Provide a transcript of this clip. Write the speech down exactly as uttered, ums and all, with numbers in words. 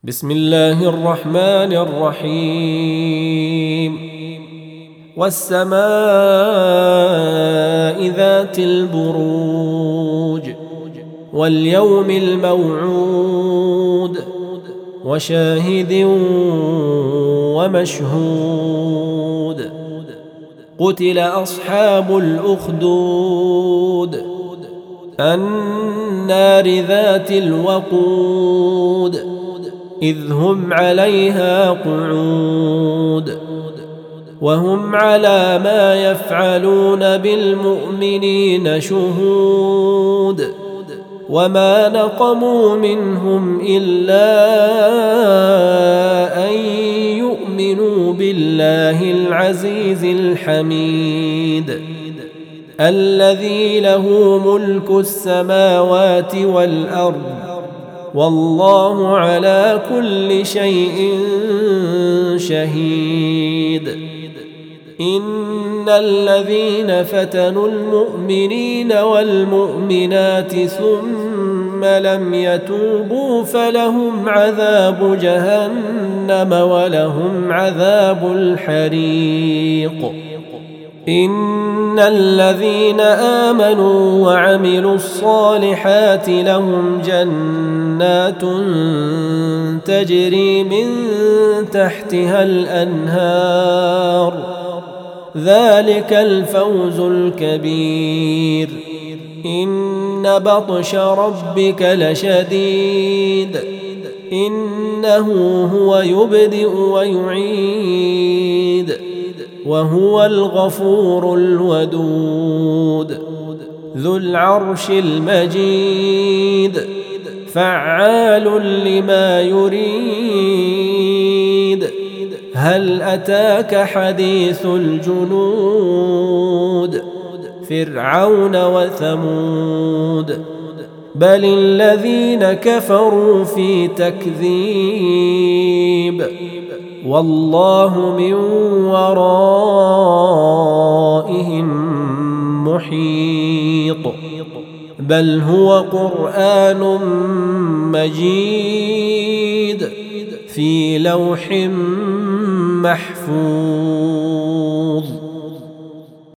بسم الله الرحمن الرحيم والسماء ذات البروج واليوم الموعود وشاهد ومشهود قتل أصحاب الأخدود النار ذات الوقود إذ هم عليها قعود وهم على ما يفعلون بالمؤمنين شهود وما نقموا منهم إلا أن يؤمنوا بالله العزيز الحميد الذي له ملك السماوات والأرض والله على كل شيء شهيد إن الذين فتنوا المؤمنين والمؤمنات ثم لم يتوبوا فلهم عذاب جهنم ولهم عذاب الحريق إن الذين آمنوا وعملوا الصالحات لهم جنات تجري من تحتها الأنهار ذلك الفوز الكبير إن بطش ربك لشديد إنه هو يبدئ ويعيد وهو الغفور الودود ذو العرش المجيد فعال لما يريد هل أتاك حديث الجنود فرعون وثمود بل الذين كفروا في تكذيب والله من ورائهم محيط بل هو قرآن مجيد في لوح محفوظ.